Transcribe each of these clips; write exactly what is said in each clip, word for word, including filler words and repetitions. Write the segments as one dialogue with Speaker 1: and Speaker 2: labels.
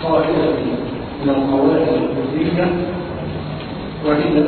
Speaker 1: قاعدة من القواعد الكلية، وهي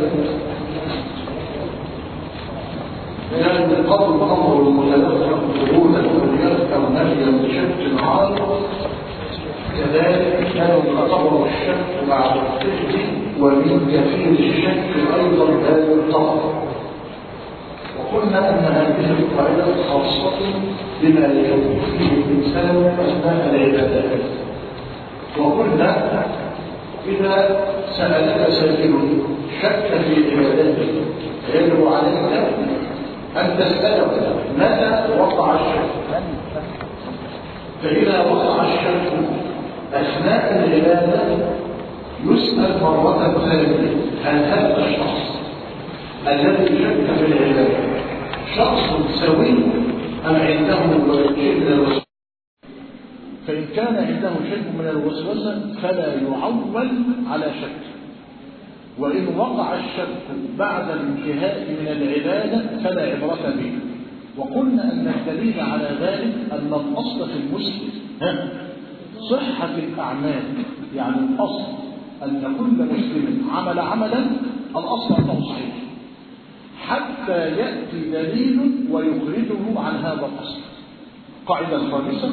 Speaker 1: لأن القول أمر المتلفظ قبولا أو نفيا بشك عارض، كذلك كانوا يعتبر الشك بعد الفقه ومن كثير الشك أيضا لا يعتبر. وقلنا أن هذه القاعدة خاصة بما يكون فيه الإنسان أثناء العبادات. وقلنا إذا سألك سائل شك في عبادته يجب عليك أن تسأله متى وقع الشك. فإذا وقع الشك أثناء العبادة يسأل مرة ثانية هل هذا الشخص الذي شك في العبادة شخص سوي أم عنده شيء من الوسوسة؟ فإن كان عنده شيء من الوسوسة فلا يعول على شك، وإن وقع الشك بعد الانتهاء من العبادة فلا عبرة به. وقلنا أن الدليل على ذلك أن الأصل في المسلم صحة الأعمال، يعني الأصل أن كل مسلم عمل عملا الأصل أنه صحيح حتى يأتي دليل ويخرجه عن هذا الأصل. قاعدة الخامسة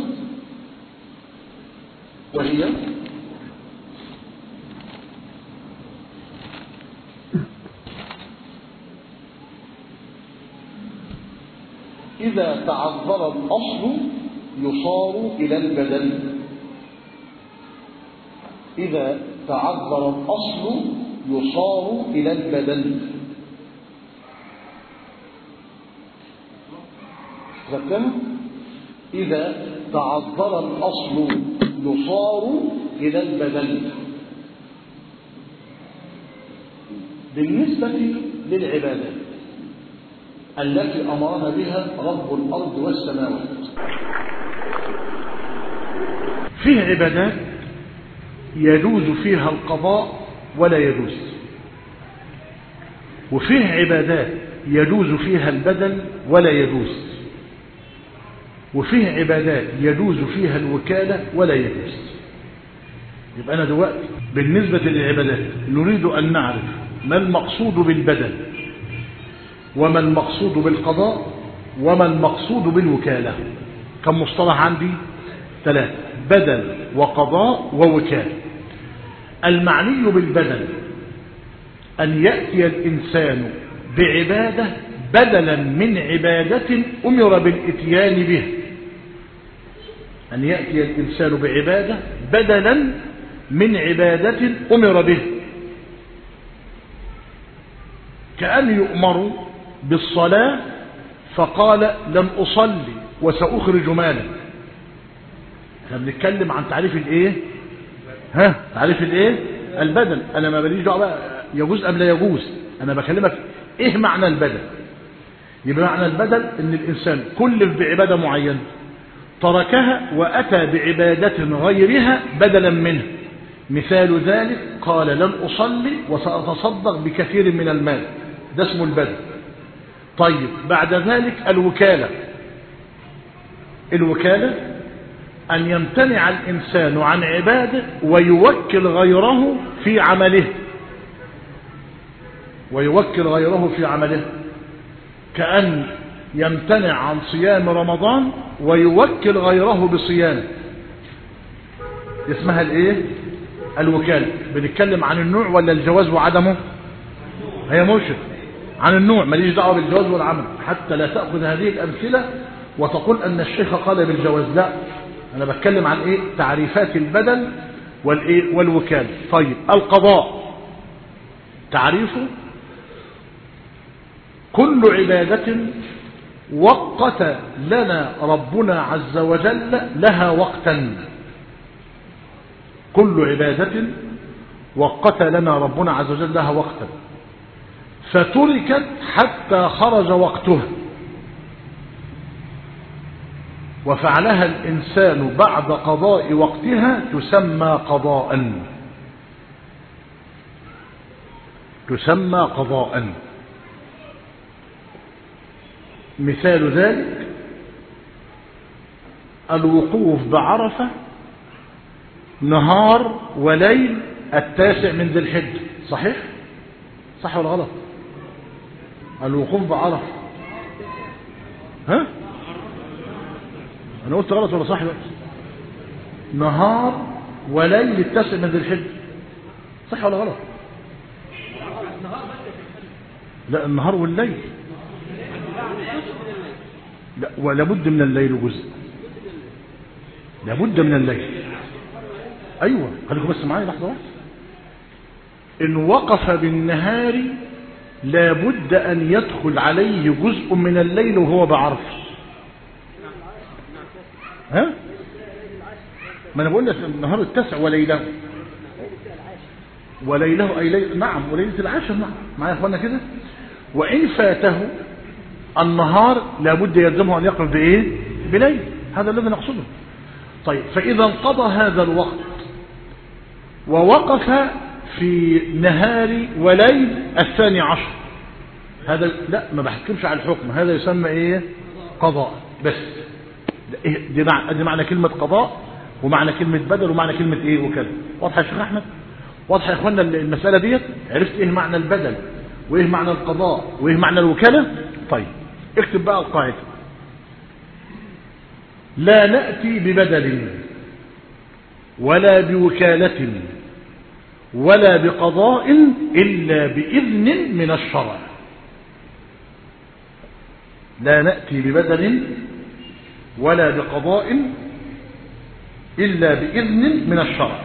Speaker 1: وهي إذا تعذر الأصل يصار إلى البدل. إذا تعذر الأصل يصار إلى البدل. ذكرنا إذا تعذر الأصل يصار إلى البدل. بالنسبة للعبادات التي أمرنا بها رب الأرض والسماوات، فيه عبادات يجوز فيها القضاء ولا يجوز، وفيه عبادات يجوز فيها البدل ولا يجوز، وفيه عبادات يجوز فيها الوكالة ولا يجوز. يبقى أنا دلوقتي بالنسبة للعبادات نريد أن نعرف ما المقصود بالبدل وما المقصود بالقضاء وما المقصود بالوكالة. كم مصطلح عندي؟ ثلاثة: بدل وقضاء ووكالة. المعني بالبدل أن يأتي الإنسان بعبادة بدلا من عبادة أمر بالإتيان به. أن يأتي الإنسان بعبادة بدلا من عبادة أمر به، كأن يؤمر بالصلاة فقال لم أصلي وسأخرج مالا. احنا بنتكلم عن تعريف الايه؟ ها تعريف الايه؟ البدل. انا ما بليش دعوه بقى يجوز ام لا يجوز، انا بكلمك ايه معنى البدل. يبقى معنى البدل ان الانسان كلف بعباده معينه تركها واتى بعباده غيرها بدلا منها. مثال ذلك قال لن اصلي وساتصدق بكثير من المال، ده اسمه البدل. طيب بعد ذلك الوكالة. الوكالة أن يمتنع الإنسان عن عباده ويوكل غيره في عمله، ويوكل غيره في عمله، كأن يمتنع عن صيام رمضان ويوكل غيره بصيامه. اسمها الايه؟ الوكالة. بنتكلم عن النوع ولا الجواز وعدمه؟ هي مرشد عن النوع، ماليش دعوه بالجواز والعمل، حتى لا تأخذ هذه الأمثلة وتقول أن الشيخ قال بالجواز. لا، أنا بتكلم عن إيه؟ تعريفات البدل والإيه؟ والوكالة. طيب القضاء تعريفه كل عبادة وقت لنا ربنا عز وجل لها وقتا. كل عبادة وقت لنا ربنا عز وجل لها وقتا فتركت حتى خرج وقتها وفعلها الإنسان بعد قضاء وقتها تسمى قضاء. تسمى قضاء. مثال ذلك الوقوف بعرفة نهار وليل التاسع من ذي الحجة، صحيح؟ صح ولا غلط؟ الوقوف بعرفة. ها؟ أنا قلت غلط ولا صح بقى؟ نهار وليل التاسع من ذي الحجة، صح ولا غلط؟ لا، النهار والليل. لا، ولا بد من الليل جزء، لابد من الليل. ايوه، خليكم بس معايا لحظه واحده. ان وقف بالنهار لابد ان يدخل عليه جزء من الليل وهو بعرفه. ها؟ ما انا بقول لك النهار التاسع وليله، وليله اي ليل، نعم، وليله العاشر، نعم، معايا يا اخوانا كده. وان فاته النهار لابد يلزمه ان يقف بايه؟ بليل، هذا الذي نقصده. طيب، فاذا انقضى هذا الوقت ووقف في نهار وليل الثاني عشر، هذا لا، ما بحكمش على الحكم، هذا يسمى ايه؟ قضاء. بس دي معنى, دي معنى كلمة قضاء، ومعنى كلمة بدل، ومعنى كلمة ايه وكذا. واضحة يا شيخ احمد؟ واضحة يا اخوانا المسألة ديت؟ عرفت ايه معنى البدل وايه معنى القضاء وايه معنى الوكالة؟ طيب، اكتب بقى القاعدة: لا نأتي ببدل ولا بوكالة ولا بقضاء إلا بإذن من الشرع. لا نأتي ببدل ولا بقضاء إلا بإذن من الشرع،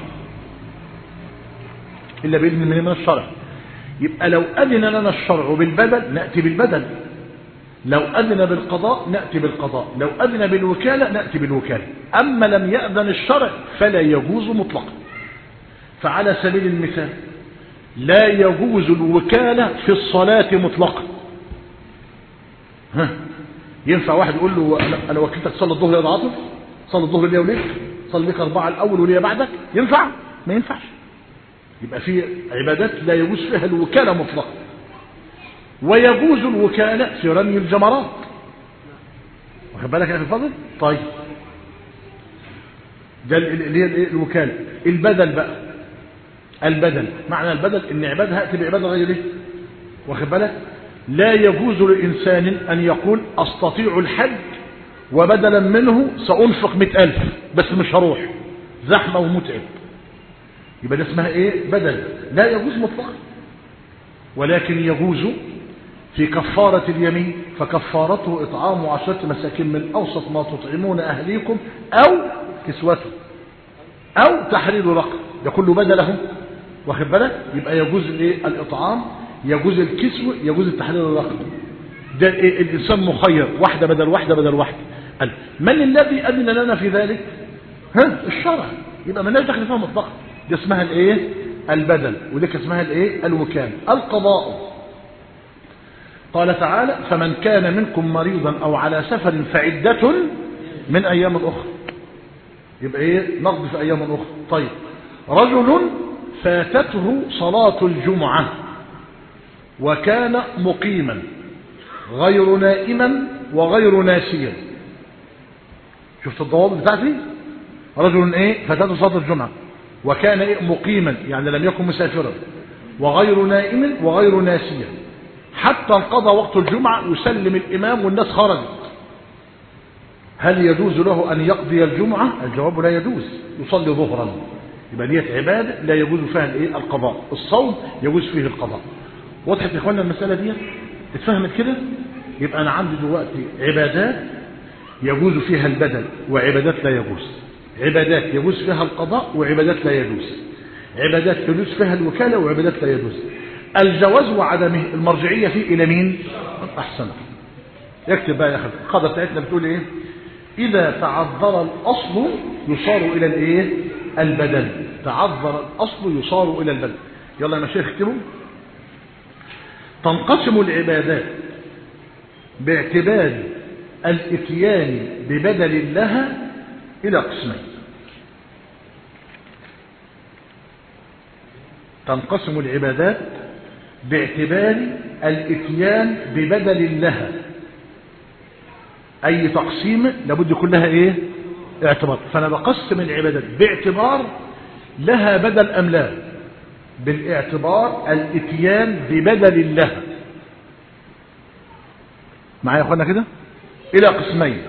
Speaker 1: إلا بإذن من الشرع. يبقى لو أذن لنا الشرع بالبدل نأتي بالبدل، لو أذن بالقضاء نأتي بالقضاء، لو أذن بالوكالة نأتي بالوكالة. أما لم يأذن الشرع فلا يجوز مطلقا. فعلى سبيل المثال، لا يجوز الوكالة في الصلاة مطلقا. ها، ينفع واحد يقول له أنا وكلتك تصلي الظهر يا عاطف، صلي الظهر ليا وليك، صلي ليك أربعة الأول وليا بعدك، ينفع؟ ما ينفعش. يبقى في عبادات لا يجوز فيها الوكالة مطلقا. ويجوز الوكالة في رمي الجمرات، واخد بالك يا أخي الفاضل؟ طيب، ده اللي هي الوكالة. البدل بقى، البدل معنى البدل ان عبادها اتي بعباده غير ايه، واخد بالك؟ لا يجوز لانسان ان يقول استطيع الحج وبدلا منه سانفق مئة الف بس مش هروح، زحمه ومتعب، يبقى ده اسمها ايه؟ بدل. لا يجوز مطلقا. ولكن يجوز في كفاره اليمين، فكفارته اطعام عشرة مساكين من اوسط ما تطعمون اهليكم او كسوته او تحرير رقبه، ده كله بدله، واخد بالك؟ يبقى يجوز الايه؟ الاطعام، يجوز الكسوه، يجوز التحرير الرقبه. ده إيه؟ الانسان مخير، واحده بدل واحده بدل واحده. قال من الذي اذن لنا في ذلك؟ ها، الشرع. يبقى ما لناش دخل فيها مطلقا. دي اسمها الايه؟ البدل، وديك اسمها الايه؟ الوكاله. القضاء، قال تعالى: فمن كان منكم مريضا او على سفر فعده من ايام اخرى. يبقى ايه؟ نقض في ايام اخرى. طيب، رجل فاتته صلاة الجمعة وكان مقيما غير نائما وغير ناسيا. شفت الضوابط بتاعتي؟ رجل ايه؟ فاتته صلاة الجمعة وكان ايه؟ مقيما، يعني لم يكن مسافرا، وغير نائم وغير ناسيا، حتى انقضى وقت الجمعة يسلم الامام والناس خرجت. هل يجوز له ان يقضي الجمعة؟ الجواب لا يجوز، يصلي ظهرا. يبقى ديت عباده لا يجوز فيها الايه؟ القضاء. الصوم يجوز فيه القضاء. وضحت يا اخوانا المساله دي؟ اتفهمت كده؟ يبقى انا عندي دلوقتي عبادات يجوز فيها البدل وعبادات لا يجوز، عبادات يجوز فيها القضاء وعبادات لا يجوز، عبادات يجوز فيها الوكاله وعبادات لا يجوز. الجواز وعدمه المرجعيه فيه الى مين؟ احسن. اكتب بقى يا اخي، القاعده بتاعتنا بتقول ايه؟ اذا تعذر الاصل يصار الى الايه؟ البدل. تعذر الأصل يصار إلى البدل. يلا يا مشايخ اكتبوا: تنقسم العبادات باعتبار الاتيان ببدل لها إلى قسمين. تنقسم العبادات باعتبار الاتيان ببدل لها. أي تقسيم لابد كلها إيه؟ اعتبار. فأنا بقسم العبادات باعتبار لها بدل أم لا، بالاعتبار الاتيان ببدل لها. معايا يا اخوانا كده؟ الى قسمين: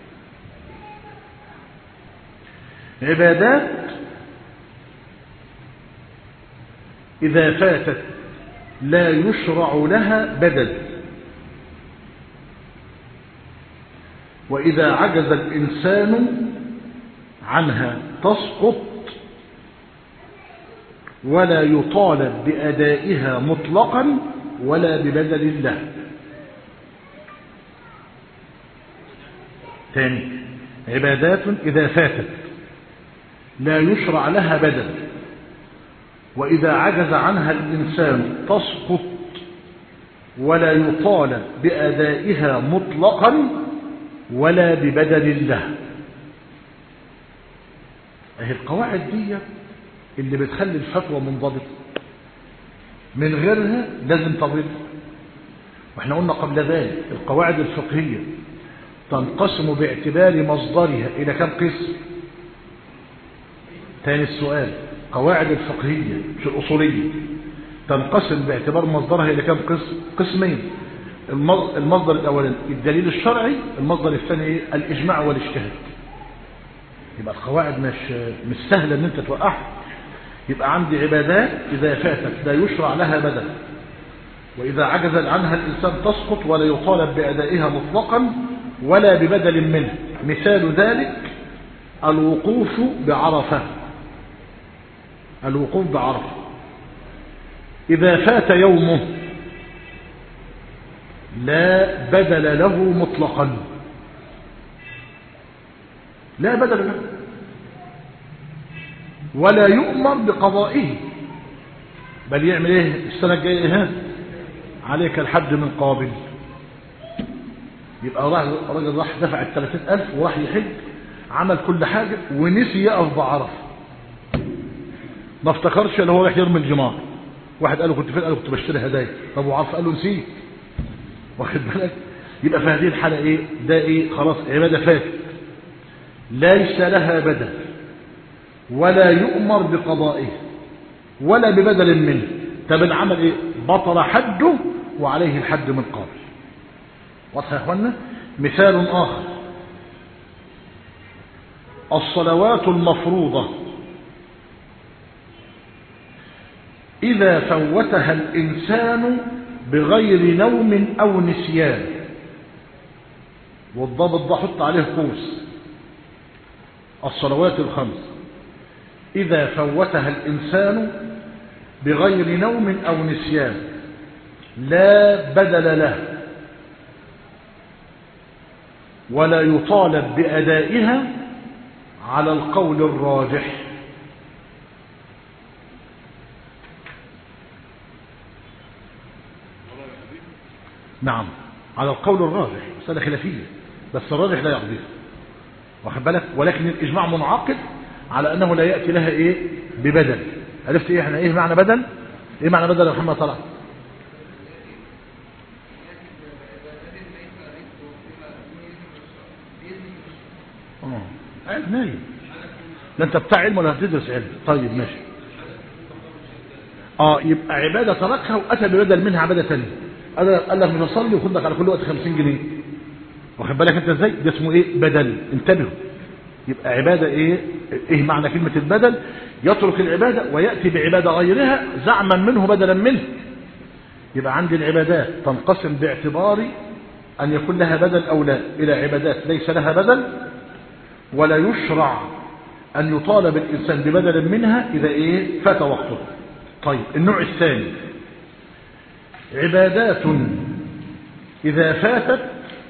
Speaker 1: عبادات اذا فاتت لا يشرع لها بدل، واذا عجز الانسان عنها تسقط ولا يطالب بأدائها مطلقا ولا ببدل له. ثاني: عبادات إذا فاتت لا يشرع لها بدل، وإذا عجز عنها الإنسان تسقط ولا يطالب بأدائها مطلقا ولا ببدل له. اهي القواعد دي اللي بتخلي الفتوى منضبطة، من غيرها لازم تضل. واحنا قلنا قبل ذلك القواعد الفقهية تنقسم باعتبار مصدرها إلى كم قسم؟ ثاني السؤال: قواعد الفقهية مش الأصولية تنقسم باعتبار مصدرها إلى كم قسم؟ قسمين: المصدر الأولاني الدليل الشرعي، المصدر الثاني إيه؟ الإجماع والاجتهاد. يبقى القواعد مش مش سهلة ان انت توقعها. يبقى عندي عبادات اذا فاتت لا يشرع لها بدل، واذا عجز عنها الانسان تسقط ولا يطالب بادائها مطلقا ولا ببدل منه. مثال ذلك الوقوف بعرفة. الوقوف بعرفة اذا فات يومه لا بدل له مطلقا، لا بدل له، ولا يؤمر بقضائه، بل يعمل ايه السنة الجاية؟ ها عليك الحج من قابل. يبقى راح راجل راح دفع الثلاثين ألف وراح يحج، عمل كل حاجة ونسي يقف بعرفة، ما افتكرش اللي هو راح يرمي الجمار. واحد قال له كنت فين؟ قال له كنت بشتري هدايا. طب وعرفة؟ قال له نسيت. واخد بالك؟ يبقى في هذه الحالة ايه ده؟ ايه خلاص عبادة فاتت ليس لها بدل ولا يؤمر بقضائه ولا ببدل منه. طب العمل ايه؟ بطل حده وعليه الحد من قبل. واضح يا اخوانا؟ مثال اخر: الصلوات المفروضة اذا فوتها الانسان بغير نوم او نسيان، والضابط ده حط عليه قوس. الصلوات الخمس إذا فوتها الإنسان بغير نوم أو نسيان لا بدل له ولا يطالب بأدائها على القول الراجح. نعم على القول الراجح، مسألة خلافية بس الراجح لا يقضيها، واخد بالك؟ ولكن الإجماع منعقد على أنه لا يأتي لها إيه ببدل. عرفت إيه احنا إيه معنى بدل؟ إيه معنى بدل يا محمد طلع؟ اه قاعد نايم. لا أنت بتاع علم ولا هتدرس علم؟ طيب ماشي. اه يبقى عبادة تركها وأتى ببدل منها عبادة ثانية. قال لك مش هصلي وخد لك على كل وقت خمسين جنيه، واخد بالك أنت إزاي؟ ده اسمه إيه؟ بدل. انتبهوا. يبقى عبادة ايه؟ ايه معنى كلمة البدل؟ يترك العبادة ويأتي بعبادة غيرها زعما منه بدلا منه. يبقى عندي العبادات تنقسم باعتبار أن يكون لها بدل أو لا إلى عبادات ليس لها بدل ولا يشرع أن يطالب الإنسان ببدل منها إذا إيه فات وقته. طيب النوع الثاني عبادات إذا فاتت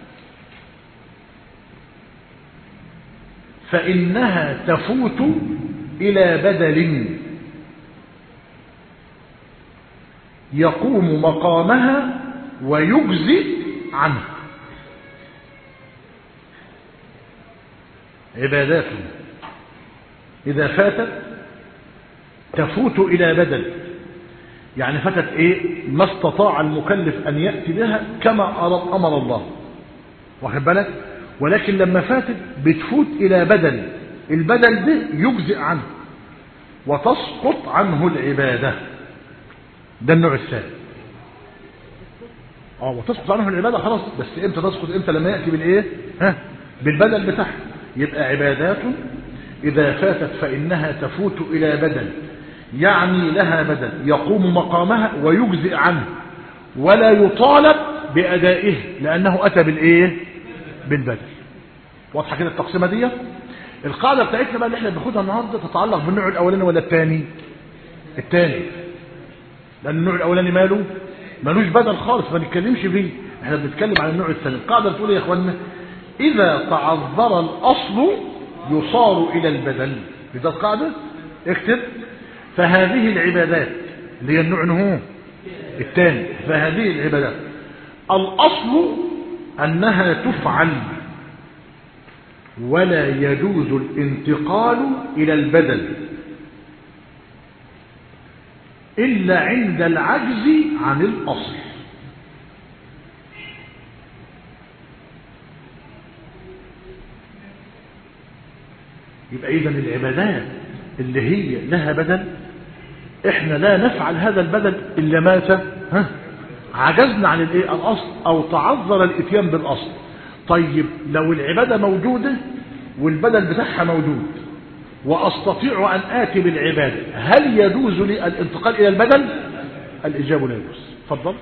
Speaker 1: فإنها تفوت إلى بدل يقوم مقامها ويجزئ عنه. عبادات إذا فاتت تفوت إلى بدل، يعني فاتت إيه؟ ما استطاع المكلف أن يأتي بها كما أراد أمر الله، واخد بالك؟ ولكن لما فاتت بتفوت إلى بدل، البدل ده يجزئ عنه. وتسقط عنه العبادة. ده النوع الثاني. اه وتسقط عنه العبادة خلاص. بس امتى تسقط؟ امتى؟ لما يأتي بالايه؟ ها بالبدل بتاعها. يبقى عبادات إذا فاتت فإنها تفوت إلى بدل، يعني لها بدل يقوم مقامها ويجزئ عنه ولا يطالب بأدائه لأنه أتى بالإيه؟ بالبدل. واضحة كده التقسيمة دي؟ القاعدة بتاعتنا بقى اللي احنا بناخدها النهارده تتعلق بالنوع الأولاني ولا الثاني؟ الثاني. لأن النوع الأولاني ماله؟ مالوش بدل خالص، ما نتكلمش فيه. احنا بنتكلم عن النوع الثاني. القاعدة بتقول يا اخوانا إذا تعذر الأصل يصار إلى البدل. إذا القاعدة اكتب فهذه العبادات اللي هي النوع هو الثاني. فهذه العبادات الأصل أنها تفعل ولا يجوز الانتقال إلى البدل إلا عند العجز عن الأصل. يبقى إذن العبادات اللي هي لها بدل احنا لا نفعل هذا البدل إلا مات ها عجزنا عن الايه؟ الأصل أو تعذر الاتيان بالأصل. طيب لو العبادة موجودة والبدل بتاعها موجود وأستطيع أن آتي بالعبادة، هل يجوز لي الانتقال إلى البدل؟ الإجابة لا يجوز. اتفضل.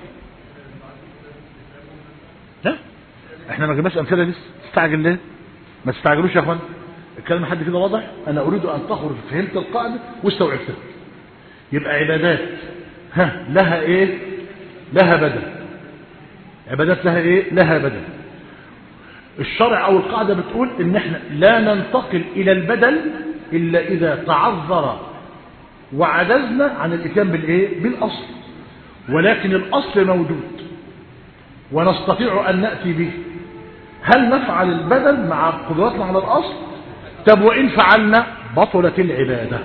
Speaker 1: لا احنا ما جبناش أمثلة لسه. تستعجل ليه؟ ما تستعجلوش يا اخوان. الكلام حد كده واضح؟ أنا أريد أن تخرج فهمت القاعدة واستوعبتها. يبقى عبادات ها لها إيه؟ لها بدل. عبادات لها إيه؟ لها بدل. الشرع أو القاعدة بتقول إن إحنا لا ننتقل إلى البدل إلا إذا تعذر وعجزنا عن الإتيان بالإيه؟ بالأصل. ولكن الأصل موجود ونستطيع أن نأتي به. هل نفعل البدل مع قدرتنا على الأصل؟ طب وإن فعلنا بطلت العبادة.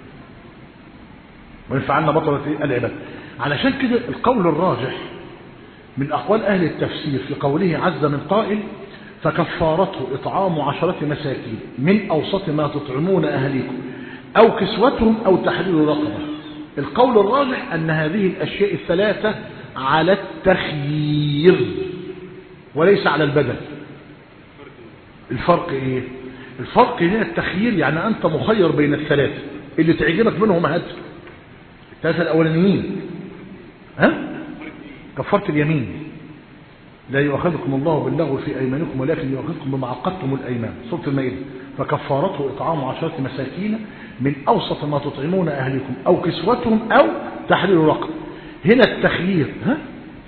Speaker 1: وإن فعلنا بطلت العبادة. علشان كده القول الراجح من أقوال أهل التفسير في قوله عز من قائل فكفارته إطعام عشرة مساكين من أوسط ما تطعمون أهليكم أو كسوتهم أو تحرير رقبة. القول الراجح أن هذه الأشياء الثلاثة على التخيير وليس على البدل. الفرق إيه؟ الفرق هنا التخيير، يعني أنت مخير بين الثلاثة اللي تعجبك منهم هات. الثلاثة الأولانيين ها كفرت اليمين لا يؤاخذكم الله باللغو في أيمانكم ولكن يؤاخذكم بما عقدتم الأيمان. سورة المائدة. فكفارته إطعام عشرة مساكين من أوسط ما تطعمون أهلكم أو كسوتهم أو تحرير رقبة. هنا التخيير ها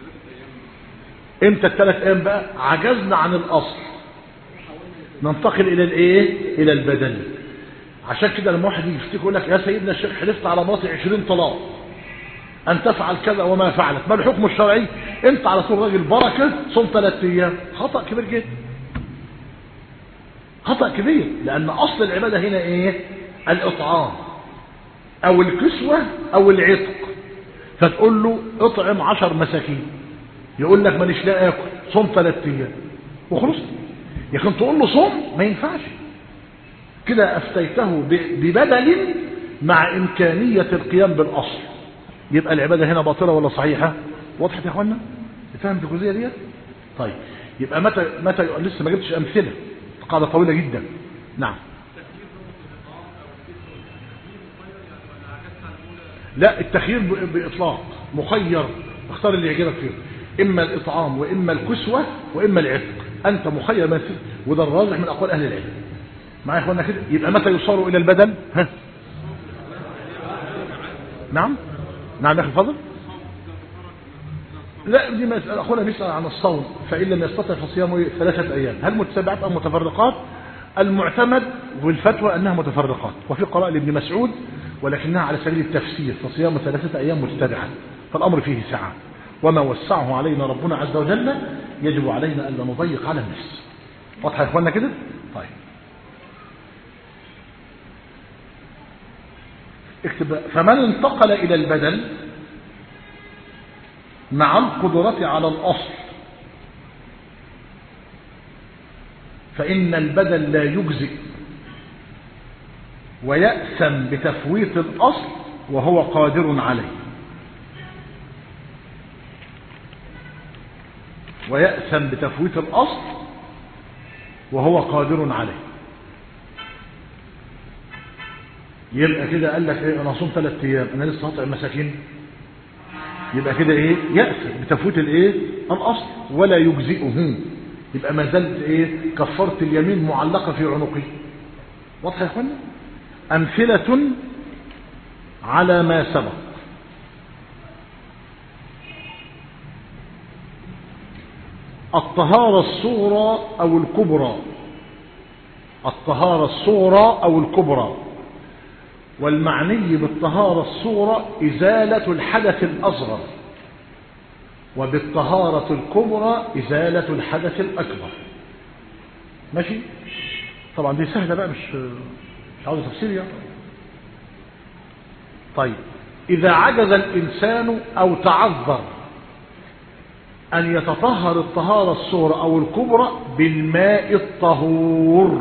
Speaker 1: امتى الثلاث أيام بقى؟ عجزنا عن الأصل ننتقل إلى الإيه؟ إلى البدل. عشان كده لما واحد يفتكر يقول لك يا سيدنا الشيخ حلفت على مراتي عشرين طلاق أن تفعل كذا وما فعلت، ما الحكم الشرعي؟ أنت على طول راجل بركة صم ثلاث أيام. خطأ كبير جدا. خطأ كبير. لأن أصل العبادة هنا إيه؟ الإطعام أو الكسوة أو العتق. فتقول له اطعم عشر مساكين يقول لك مانيش لا آكل صم ثلاث أيام وخلص. لكن تقول له صم ما ينفعش كده. أفتيته ببدل مع إمكانية القيام بالأصل. يبقى العبادة هنا باطلة ولا صحيحة؟ واضحة يا اخوانا؟ فهمت الجزئية دي؟ طيب يبقى متى متى لسه ما جبتش أمثلة. قاعدة طويلة جدا. نعم. لا التخيير بإطلاق مخير. اختار اللي يعجبك فيه. إما الإطعام وإما الكسوة وإما العتق. أنت مخير من فيه. وده الراجح من أقوال أهل العلم. معايا يا اخوانا كده؟ يبقى متى يصار إلى البدل؟ ها؟ نعم نعم يا أخي الفضل. لا دي مسألة. أخونا بيسأل عن الصوم فإن لم يستطع فصيامه ثلاثة أيام هل متتابعات أم متفرقات؟ المعتمد والفتوى أنها متفرقات. وفي قراءة لابن مسعود ولكنها على سبيل التفسير فصيام ثلاثة أيام متتابعة. فالأمر فيه سعة. وما وسعه علينا ربنا عز وجل يجب علينا ألا نضيق على النفس. واضحة يا إخواننا كده؟ طيب اكتب فمن انتقل إلى البدل مع القدرة على الأصل فإن البدل لا يجزئ ويأثم بتفويت الأصل وهو قادر عليه. ويأثم بتفويت الأصل وهو قادر عليه. يبقى كده قال لك ايه؟ انا صوم ثلاث ايام، انا لسه هطعم مساكين. يبقى كده ايه؟ يأثم بتفويت الايه؟ الاصل ولا يجزئه. يبقى ما زالت ايه؟ كفرت اليمين معلقه في عنقه. واضح يا اخوانا؟ امثله على ما سبق. الطهارة الصغرى أو الكبرى. الطهارة الصغرى أو الكبرى، والمعني بالطهارة الصغرى إزالة الحدث الأصغر، وبالطهارة الكبرى إزالة الحدث الأكبر. ماشي؟ طبعا دي سهلة بقى، مش مش عاوزة تفسير يعني. طيب، إذا عجز الإنسان أو تعذر أن يتطهر الطهارة الصغرى أو الكبرى بالماء الطهور.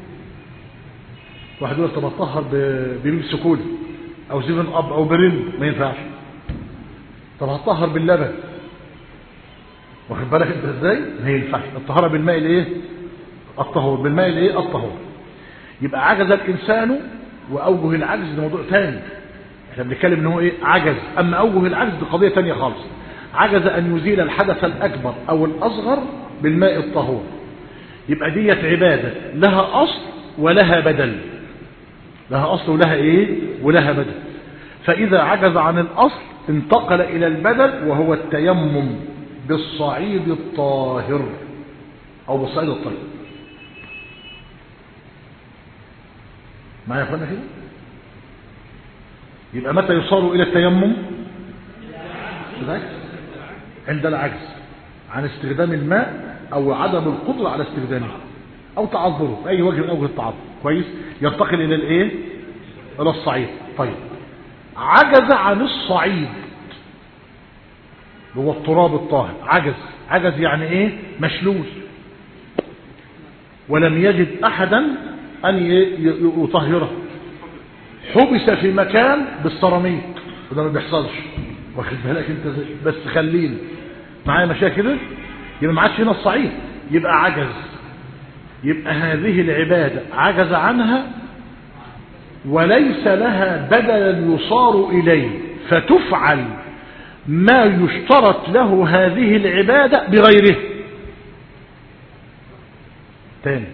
Speaker 1: واحد يقول طب اتطهر ببيبسي كولا أو زيفن أب أو بريل، ما ينفعش. طب هتطهر باللبن، واخد بالك انت ازاي؟ ما ينفعش. الطهارة بالماء الايه؟ الطهور. بالماء الايه؟ الطهور. يبقى عجز الإنسان، وأوجه العجز ده موضوع ثاني. احنا بنتكلم ان هو ايه؟ عجز. أما أوجه العجز دي قضية ثانية خالص. عجز أن يزيل الحدث الأكبر أو الأصغر بالماء الطهور. يبقى ديت عبادة لها أصل ولها بدل. لها أصل ولها إيه؟ ولها بدل. فإذا عجز عن الأصل انتقل إلى البدل، وهو التيمم بالصعيد الطاهر أو بالصعيد الطيب. معايا يا أخوانا كده؟ يبقى متى يصار إلى التيمم؟ عند العجز عن استخدام الماء أو عدم القدرة على استخدامه أو تعذره بأي وجه من أوجه التعذر. كويس؟ ينتقل إلى الإيه؟ إلى الصعيد. طيب، عجز عن الصعيد هو التراب الطاهر. عجز. عجز يعني إيه؟ مشلول، ولم يجد أحدا أن يطهره. حبس في مكان بالسيراميك، وده ما بيحصلش. واخد بالك انت؟ بس خليني معايا مشاكل. يبقى ما عادش هنا الصعيد، يبقى عجز. يبقى هذه العبادة عجز عنها وليس لها بدلا يصار إليه، فتفعل ما يشترط له هذه العبادة بغيره. تاني،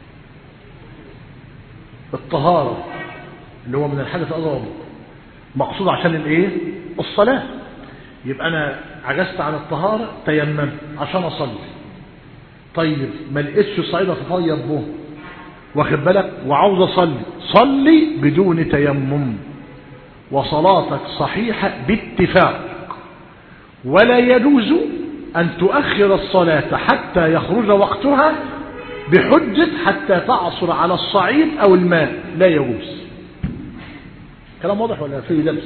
Speaker 1: الطهارة اللي هو من الحدث الأصغر مقصود عشان الايه؟ الصلاة. يبقى انا عجزت عن الطهارة، تيممت عشان اصلي. طيب، ما لقيتش صعيد اتطيب به، واخد بالك، وعاوز اصلي. صلي بدون تيمم وصلاتك صحيحة باتفاق. ولا يجوز ان تؤخر الصلاة حتى يخرج وقتها بحجة حتى تعصر على الصعيد او الماء. لا يجوز. كلام واضح ولا فيه لبس؟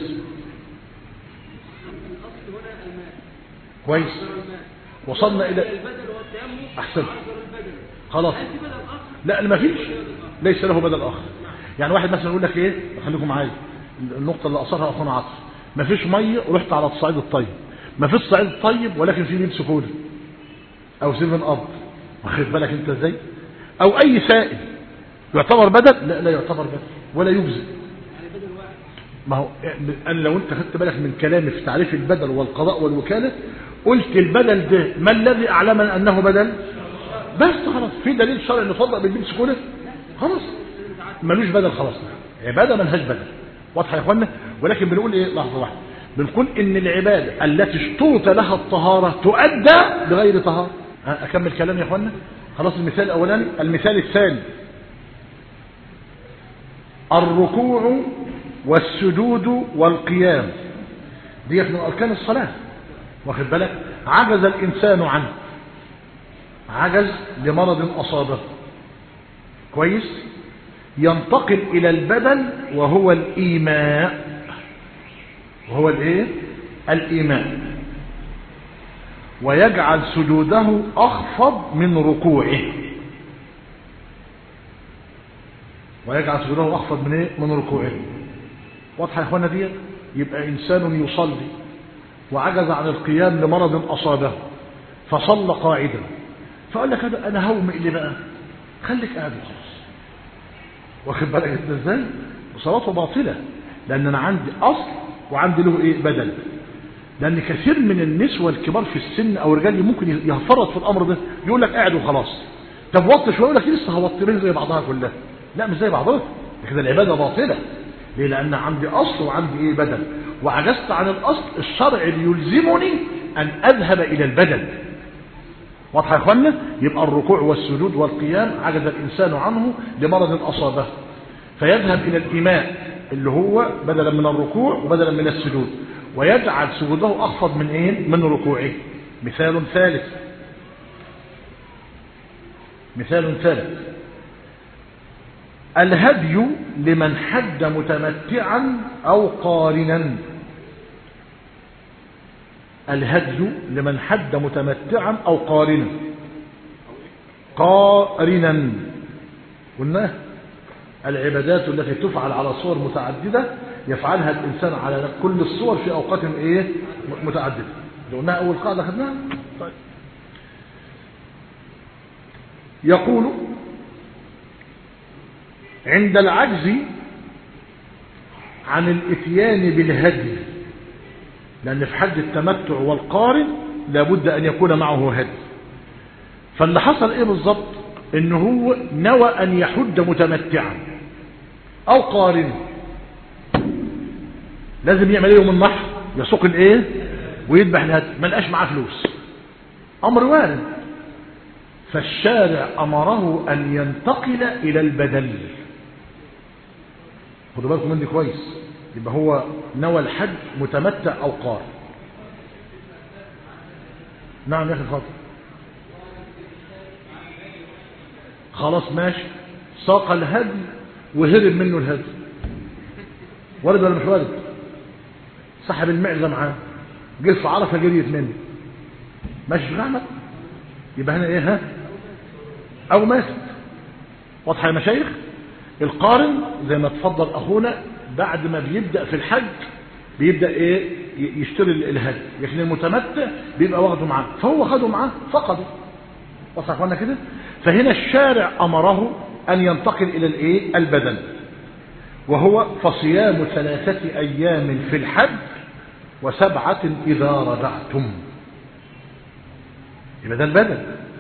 Speaker 1: كويس. وصلنا الى احسن. خلاص. لا، ما فيش، ليس له بدل اخر. يعني واحد مثلا يقول لك ايه، خليكم معايا النقطه اللي اثرها اخونا عاطف. ما فيش ميه ورحت على الصعيد الطيب. ما فيش صعيد طيب ولكن في بيبسي كولا او سيفن اب، واخد بالك انت ازاي؟ او اي سائل يعتبر بدل؟ لا، لا يعتبر بدل ولا يجزئ. ما هو أنا لو أنت خدت بالك من كلامي في تعريف البدل والقضاء والوكالة، قلت البدل ده ما الذي أعلمنا أنه بدل؟ بس خلاص، في دليل شرعي إنه طبق بالبيبسي كولا، خلاص ملوش بدل. خلاص، عبادة ملهاش بدل. واضحة يا إخوانا؟ ولكن بنقول إيه؟ لحظة واحدة، بنقول إن العبادة التي اشترط لها الطهارة تؤدى بغير طهارة. أكمل كلام يا إخوانا؟ خلاص. المثال الأولاني. المثال الثاني، الركوع والسجود والقيام، دي من أركان الصلاة، واخد بالك. عجز الإنسان عنه، عجز لمرض أصابه، كويس، ينتقل إلى البدل وهو الإيماء. وهو الإيه؟ الإيماء. ويجعل سجوده أخفض من ركوعه. ويجعل سجوده أخفض من إيه؟ من ركوعه. واضحة يا إخوانا دي؟ يبقى إنسان يصلي وعجز عن القيام لمرض أصابه فصلى قاعدا، فقال لك أنا هومئ لي بقى، خليك قاعد وخلاص. واخد بالك انت ازاي؟ وصلاته باطلة، لأن أنا عندي أصل وعندي له إيه؟ بدل. لأن كثير من النسوة الكبار في السن أو الرجال اللي ممكن يهفرط في الأمر ده يقول لك قاعد وخلاص. طب وطي شوية، يقول لك لسه هوطي زي بعضها كلها. لا مش زي بعضها، كده العبادة باطلة. ليه؟ لأن عندي أصل وعندي إيه؟ بدل، وعجزت عن الأصل الشرع اللي يلزمني أن أذهب إلى البدل. واضحة يا إخوانا؟ يبقى الركوع والسجود والقيام عجز الإنسان عنه لمرض أصابه، فيذهب إلى الإيماء اللي هو بدلا من الركوع وبدلا من السجود، ويجعل سجوده أخفض من إيه؟ من ركوعه. مثال ثالث، مثال ثالث الهدي لمن حج متمتعا أو قارنا. الهدي لمن حج متمتعا أو قارنا. قارنا قلنا العبادات التي تفعل على صور متعددة يفعلها الإنسان على كل الصور في أوقات إيه؟ متعددة. قلنا أول قاعدة خدناها. طيب. يقول عند العجز عن الاتيان بالهدي، لأن في حج التمتع والقارن لابد أن يكون معه هدي. فاللي حصل إيه بالضبط؟ إنه هو نوى أن يحج متمتعا أو قارن، لازم يعمل ايه؟ يوم النحر يسوق الايه ويذبح الهدي، ما لقاش معاه فلوس، امر وارد. فالشارع امره ان ينتقل الى البدل. خدوا بالكم من دي كويس. يبقى هو نوى الحج متمتع او قارن. نعم يا اخي الفاضل، خلاص ماشي، ساق الهدي وهرب منه الهدي، وارد ولا مش وارد؟ سحب المعزة معاه، جه في عرفة جريت منه، ماشي في غعمة، يبقى هنا ايه؟ ها او ماتت. واضحة يا مشايخ؟ القارن زي ما تفضل اخونا بعد ما بيبدأ في الحج بيبدأ ايه؟ يشتري الهدي، لكن المتمتع بيبقى واخده معاه، فهو خده معاه فقده. واضحة اخوانا كده؟ فهنا الشارع امره ان ينتقل الى الايه؟ البدن، وهو فصيام ثلاثة أيام في الحج وسبعة إذا رجعتم. يبقى ده البدل.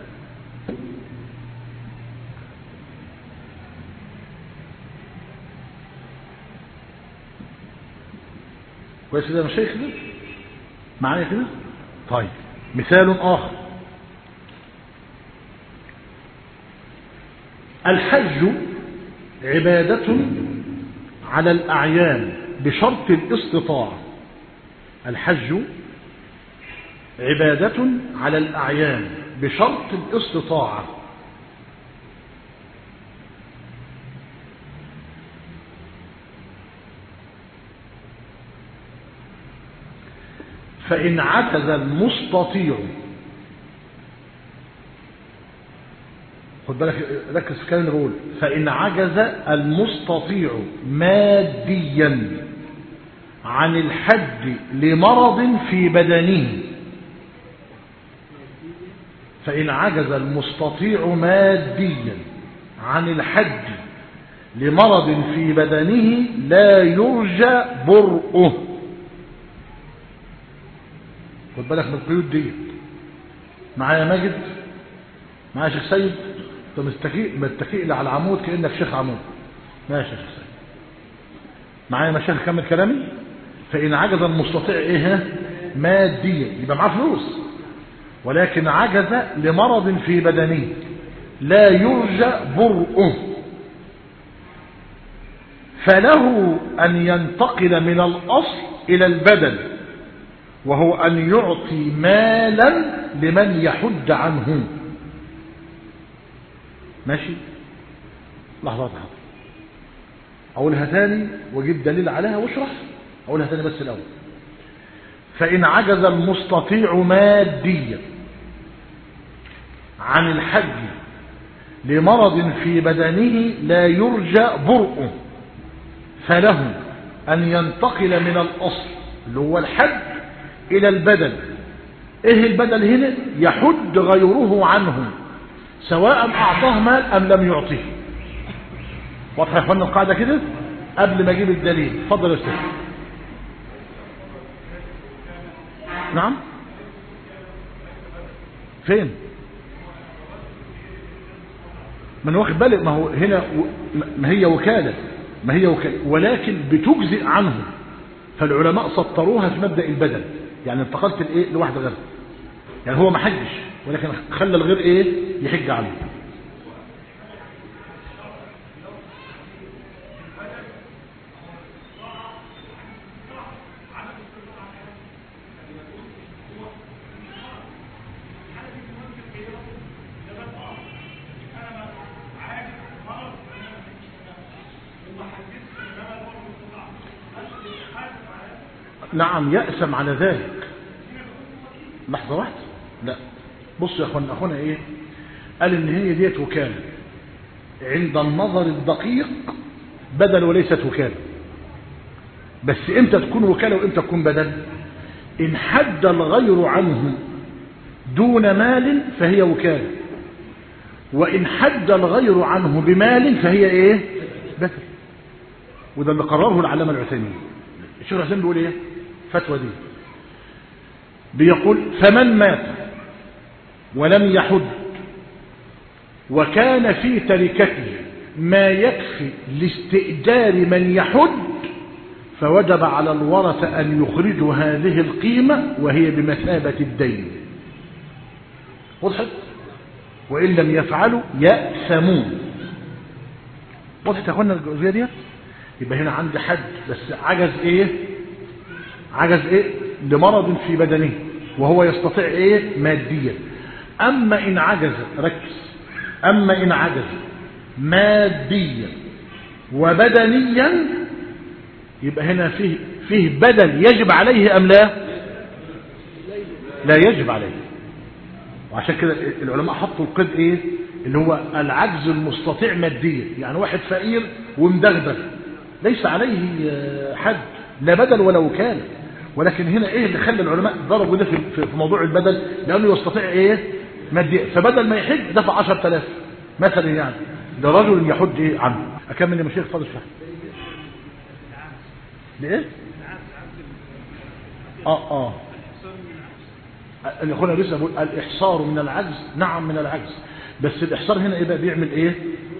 Speaker 1: كويس كده يا مشايخ كده؟ معايا كده؟ طيب مثال آخر، الحج عبادة على الأعيان بشرط الاستطاعة. الحج عبادة على الأعيان بشرط الاستطاعة. فإن عجز المستطيع، خد بالك ركز في كلام الرول، فإن عجز المستطيع ماديا عن الحج لمرض في بدنه، فإن عجز المستطيع ماديا عن الحج لمرض في بدنه لا يرجى برؤه. خد بالك من القيود دي. معايا ماجد؟ معايا شيخ سيد؟ انت مستكيء متكئ لي على العمود كأنك شيخ عمود. ماشي يا شيخ سيد. معايا مشايخ كمل كلامي. فإن عجز المستطيع ايه؟ ماديا، يبقى معاه فلوس ولكن عجز لمرض في بدنه لا يرجى برؤه، فله أن ينتقل من الأصل إلى البدل، وهو أن يعطي مالا لمن يحج عنه. ماشي؟ لحظة لحظة، أقولها تاني وجيب دليل عليها واشرح. أقولها تاني بس الأول. فإن عجز المستطيع ماديا عن الحج لمرض في بدنه لا يرجى برؤه فله أن ينتقل من الأصل اللي هو الحد إلى البدل. إيه البدل هنا؟ يحد غيره عنه سواء أعطاه مال أم لم يعطيه. واضح يا اخوانا القاعدة كده؟ قبل ما أجيب الدليل اتفضل يا أستاذ. نعم فين؟ من واخد بالك؟ ما هو هنا و... ما هي وكالة ما هي وكالة ولكن بتجزئ عنه، فالعلماء سطروها في مبدأ البدل. يعني انتقلت الايه لواحد غير، يعني هو ما حجش ولكن خلى الغير ايه يحج عنه. نعم يأسم على ذلك. لحظة واحدة، لا بص يا اخوانا، اخونا ايه قال ان هي ديت وكالة عند النظر الدقيق بدل وليست وكالة. بس امتى تكون وكالة وامتى تكون بدل؟ ان حد الغير عنه دون مال فهي وكالة، وان حد الغير عنه بمال فهي ايه بدل. وده اللي قرره العلامة العثيمين. الشيخ العثيمين بيقول ايه فتوى دي؟ بيقول فمن مات ولم يحد وكان في تركته ما يكفي لاستئجار من يحد فوجب على الورثة أن يخرجوا هذه القيمة وهي بمثابة الدين. وضحت؟ وإن لم يفعلوا يأثمون. وضحت يا أخوانا الجزئية دي؟ يبقى هنا عندي حد بس عجز إيه عجز إيه لمرض في بدنه وهو يستطيع إيه ماديا. أما إن عجز، ركز، أما إن عجز ماديا وبدنيا يبقى هنا فيه فيه بدل يجب عليه أم لا؟ لا يجب عليه. وعشان كده العلماء حطوا القيد إيه اللي هو العجز المستطيع ماديا. يعني واحد فقير ومدغدغ ليس عليه حد لا بدل ولا وكالة. ولكن هنا ايه اللي خلى العلماء ضربوا ده في موضوع البدل؟ لانه يستطيع ايه ماديا، فبدل ما يحج دفع عشرة آلاف مثلا يعني لرجل يحج ايه عنه. اكمل يا مشايخ فاضل شهر ليه اه اه اللي اخونا لسه بقول الاحصار من العجز. نعم من العجز، بس الاحصار هنا ايه بقى بيعمل ايه؟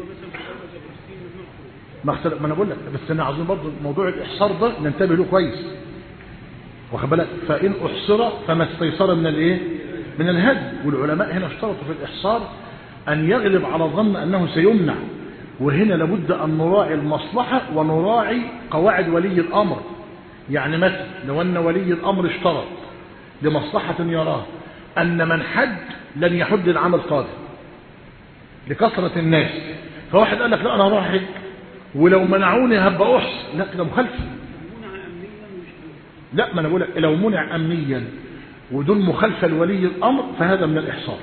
Speaker 1: ما اختلف. ما انا بقول لك بس انا عاوزين برضه موضوع الاحصار ده ننتبه له كويس، واخد بالك؟ فان احصر فما استيسر من الايه من الهدي. والعلماء هنا اشترطوا في الاحصار ان يغلب على الظن انه سيمنع. وهنا لابد ان نراعي المصلحه ونراعي قواعد ولي الامر. يعني مثلا لو ان ولي الامر اشترط لمصلحه يراه ان من حج لن يحج العام القادم لكثره الناس، فواحد قال لك لا انا هروح حج ولو منعوني هبقى احصر، لا كده مخالفه. لا ما انا بقول لك لو منع امنيا ودون مخالفه لولي الامر فهذا من الاحصار.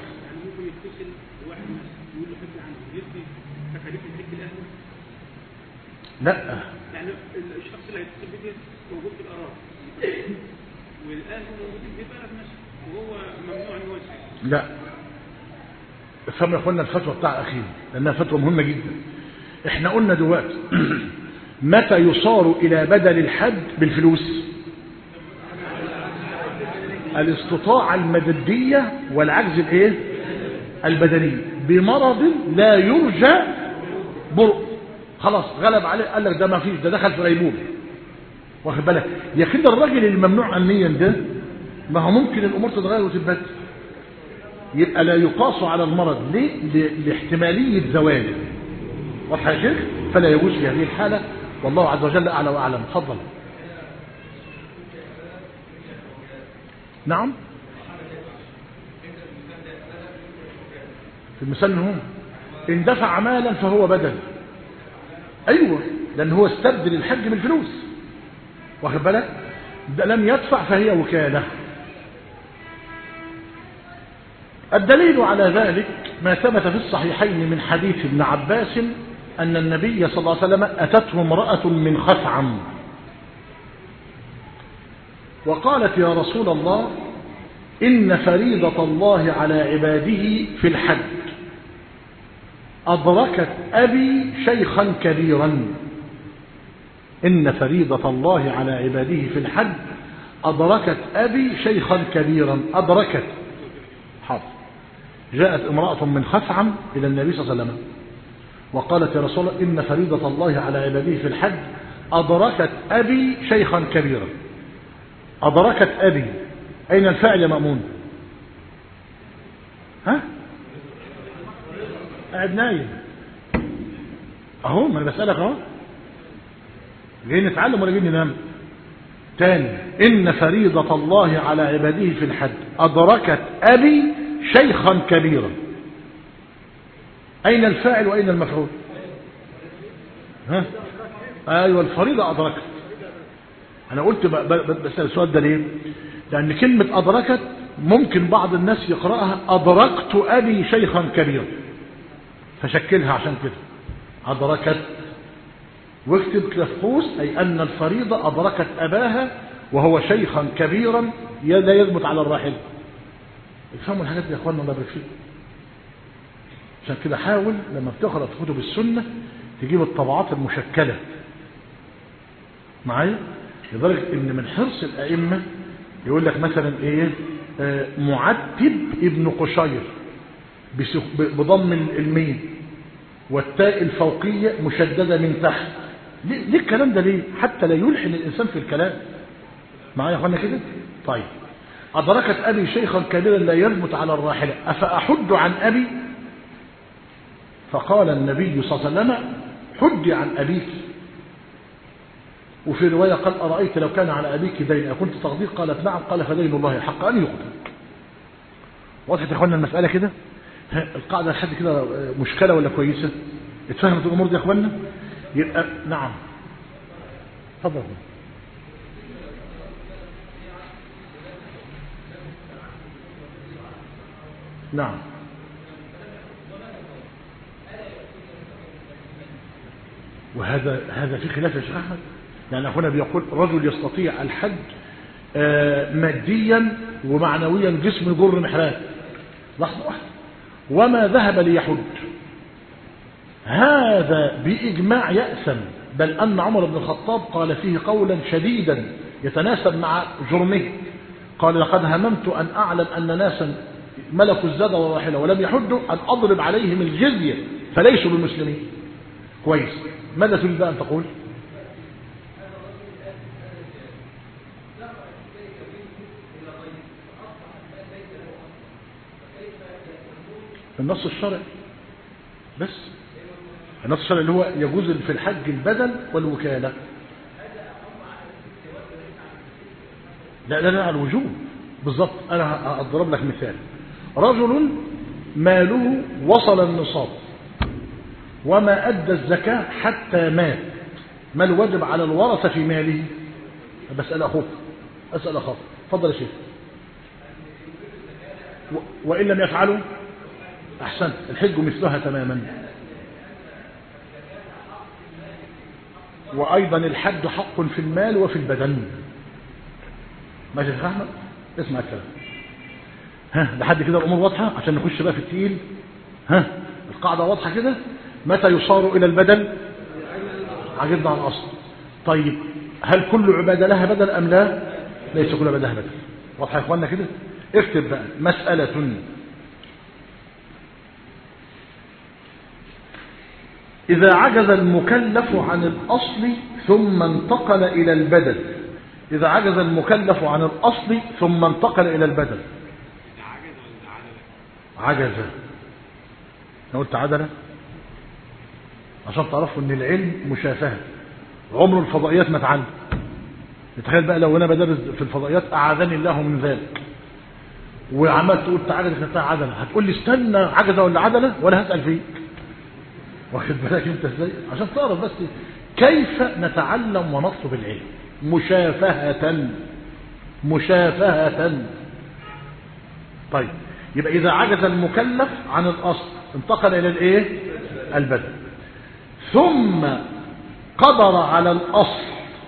Speaker 1: لا
Speaker 2: يعني الشخص اللي هيتصل بيه موجود في الاراضي والاهل موجودين في بلد مصر وهو ممنوع ان هو يسافر.
Speaker 1: لا افهم يا اخوانا الفتوى بتاع اخينا لانها فتوى مهمه جدا. احنا قلنا دلوقتي متى يصار الى بدل الحد بالفلوس؟ الاستطاعه الماديه والعجز الايه البدني بمرض لا يرجى برء. خلاص غلب عليه قال لك ده ما فيش، ده دخل في غيبوبه، واخد بالك؟ يا كده الراجل الممنوع امنيا ده ما هو ممكن الامور تتغير وتتبدل، يبقى لا يقاس على المرض ليه؟ لاحتماليه زواله. واضح يا شيخ؟ فلا يجوز في هذه الحاله، والله عز وجل اعلى واعلم. تفضل. نعم في المثال هو ان دفع مالا فهو بدل. ايوه لان هو استبدل الحج بالفلوس، واخد بالك؟ ده لم يدفع فهي وكاله. الدليل على ذلك ما ثبت في الصحيحين من حديث ابن عباس أن النبي صلى الله عليه وسلم أتته امرأة من خثعم وقالت يا رسول الله إن فريضة الله على عباده في الحج أدركت أبي شيخا كبيرا. إن فريضة الله على عباده في الحج أدركت أبي شيخا كبيرا. أدركت حاضر. جاءت امرأة من خثعم إلى النبي صلى الله عليه وسلم وقالت يا رسول الله إن فريضة الله على عباده في الحج أدركت أبي شيخا كبيرا. أدركت أبي، أين الفاعل يا مأمون؟ ها؟ قاعد نايم أهو، ما أنا بسألك أهو. جاي نتعلم ولا جاي ننام؟ تاني، إن فريضة الله على عباده في الحج أدركت أبي شيخا كبيرا. أين الفاعل وأين المفعول؟ ها؟ أيوة الفريضة أدركت. أنا قلت بسأل السؤال ده ليه؟ لأن كلمة أدركت ممكن بعض الناس يقرأها أدركت أبي شيخا كبيرا فشكلها عشان كده أدركت، واكتب كده في قوس أي أن الفريضة أدركت أباها وهو شيخا كبيرا لا يثبت على الراحل. افهموا الحاجات دي يا اخوانا الله يبارك فيكم. عشان كده حاول لما بتقرأ في كتب السنة تجيب الطبعات المشكلة معايا، لدرجة ان من حرص الائمة يقول لك مثلا ايه آه معتب ابن قشير بضم الميم والتاء الفوقية مشددة من تحت. ليه, ليه الكلام ده ليه؟ حتى لا يلحن الانسان في الكلام معايا يا اخوانا كده. طيب أدركت أبي شيخا كبيرا لا يثبت على الراحلة أفأحد عن أبي؟ فقال النبي صلى الله عليه وسلم حدي عن أبيك. وفي رواية قال أرأيت لو كان على أبيك دين أكنت تغضيق؟ قالت نعم. قال فدين الله حق أن يقضى. وضحت يا أخوانا المسألة كده؟ القاعدة لحد كده مشكلة ولا كويسة؟ اتفهمت الأمور دي يا أخوانا؟ يبقى نعم تفضل. نعم وهذا هذا في خلاف يا شيخ احمد. يعني اخونا بيقول رجل يستطيع الحج ماديا ومعنويا جسم يجر محراب لحظه واحده وما ذهب ليحج، هذا باجماع يأثم، بل ان عمر بن الخطاب قال فيه قولا شديدا يتناسب مع جرمه. قال لقد هممت ان اعلم ان ناسا ملكوا الزاد والراحلة ولم يحجوا أن أضرب عليهم الجزية فليسوا بالمسلمين. كويس، ماذا تريد أن تقول؟ النص الشرعي بس، النص الشرعي اللي هو يجوز في الحج البدل والوكالة. لا لا لا الوجوب بالضبط. أنا أضرب لك مثال، رجل ماله وصل النصاب وما أدى الزكاة حتى مات، ما الواجب على الورثة في ماله؟ بسأل أخوك أسأل أخوك تفضل يا شيخ. وإن لم يفعلوا أحسن الحج مثلها تماما. وأيضا الحج حق في المال وفي البدن. ماشي يا شيخ أحمد؟ اسمع الكلام. ها لحد كده الأمور واضحة عشان نخش بقى في التقيل. ها القاعدة واضحة كده. متى يصار إلى البدل؟ عجبنا عن الأصل. طيب هل كل عبادة لها بدل أم لا؟ ليس كل عبادة لها بدل. واضحة يا إخواننا كده؟ اكتب بقى مسألة إذا عجز المكلف عن الأصل ثم انتقل إلى البدل. إذا عجز المكلف عن الأصل ثم انتقل إلى البدل. عجز. أنا قلت عدلة عشان تعرفوا ان العلم مشافهة. عمر الفضائيات ما اتعلم. تخيل بقى لو انا بدرس في الفضائيات اعاذني الله من ذلك وعملت قلت عجزة خدتها عدلة، هتقول لي استنى عجزة ولا عدلة ولا هسأل فيك. واخد بالك انت ازاي؟ عشان تعرف بس كيف نتعلم ونطلب العلم. مشافهة مشافهة. طيب يبقى إذا عجز المكلف عن الأصل انتقل إلى الإيه؟ البدل. ثم قدر على الأصل،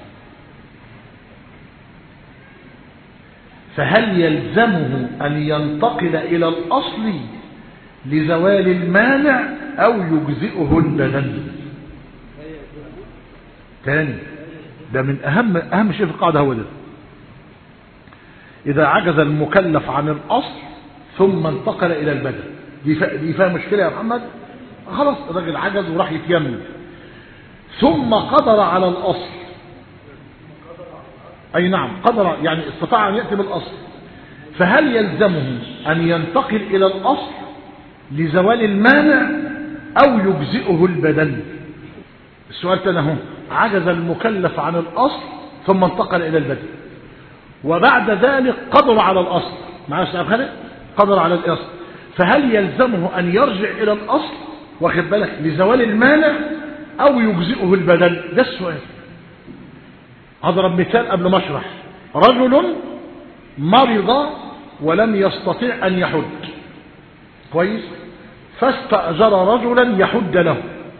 Speaker 1: فهل يلزمه أن ينتقل إلى الأصل لزوال المانع أو يجزئه البدل؟ تاني، ده من أهم أهم شيء في القاعدة هو ده. إذا عجز المكلف عن الأصل ثم انتقل إلى البدل، دي دي فيها مشكلة يا محمد. خلاص الراجل عجز وراح يتيمم، ثم قدر على الأصل، أي نعم قدر يعني استطاع أن يأتي بالأصل، فهل يلزمه أن ينتقل إلى الأصل لزوال المانع أو يجزئه البدل؟ السؤال تاني اهو، عجز المكلف عن الأصل ثم انتقل إلى البدل، وبعد ذلك قدر على الأصل، معايا يا خالد؟ قدر على الأصل، فهل يلزمه أن يرجع إلى الأصل واخد بالك لزوال المانع أو يجزئه البدل؟ ده السؤال. هضرب مثال قبل ما اشرح. رجل مرض ولم يستطيع أن يحج، كويس، فاستأجر رجلا يحج له.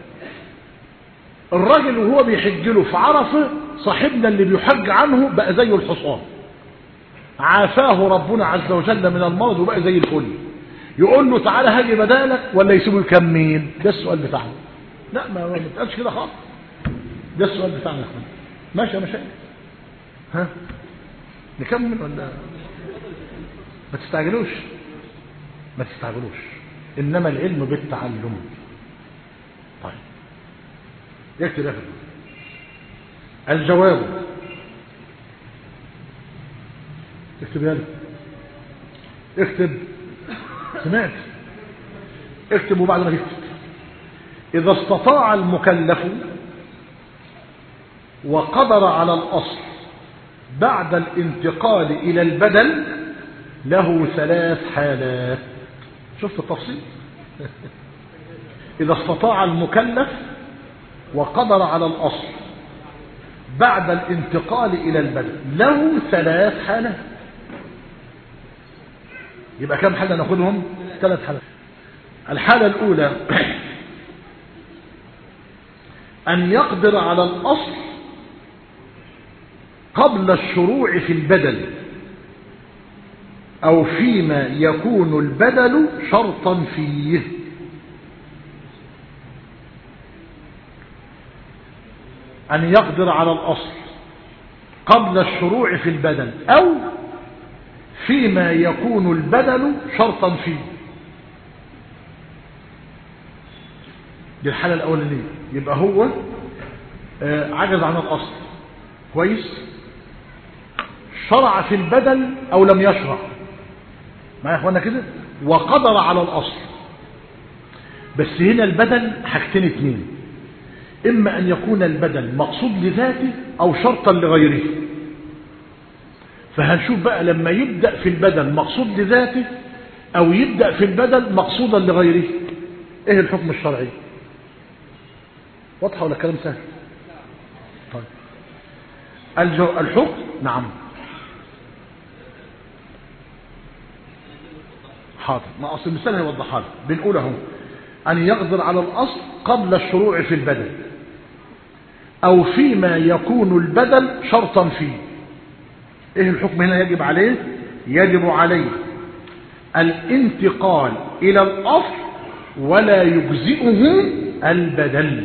Speaker 1: الرجل وهو بيحج له في عرفه صاحبنا اللي بيحج عنه بقى زي الحصان، عافاه ربنا عز وجل من المرض وبقى زي الفل، يقول له تعالى هاجي بدالك ولا يسيبه يكمل؟ ده السؤال بتاعنا. لا ما ما بتقالش كده خالص، ده السؤال بتاعنا يا اخوان. ماشي يا مشايخ؟ ها نكمل ولا ما تستعجلوش؟ ما تستعجلوش، انما العلم بالتعلم. طيب يكتب يا الجواب، اكتب يا اكتب، سمعت؟ اكتب وبعد ما تكتب، إذا استطاع المكلف وقدر على الأصل بعد الانتقال إلى البدل له ثلاث حالات. شفت التفصيل؟ إذا استطاع المكلف وقدر على الأصل بعد الانتقال إلى البدل له ثلاث حالات. يبقى كم حالة ناخدهم؟ ثلاث حالات. الحالة الأولى أن يقدر على الأصل قبل الشروع في البدل أو فيما يكون البدل شرطا فيه. أن يقدر على الأصل قبل الشروع في البدل أو فيما يكون البدل شرطا فيه. دي الحالة الأولانية. يبقى هو عجز عن الأصل، كويس، شرع في البدل أو لم يشرع، معايا يا اخوانا كده، وقدر على الأصل. بس هنا البدل حاجتين اتنين، إما أن يكون البدل مقصود لذاته أو شرطا لغيره. فهنشوف بقى لما يبدأ في البدل مقصود لذاته أو يبدأ في البدل مقصودا لغيره، إيه الحكم الشرعي؟ واضحة ولا كلام سهل؟ طيب الجو... الحكم نعم حاضر، ما أصل المثال هيوضحها لك. بنقول اهو أن يقدر على الأصل قبل الشروع في البدل أو فيما يكون البدل شرطا فيه. إيه الحكم هنا يجب عليه؟ يجب عليه الانتقال إلى الأصل ولا يجزئه البدل.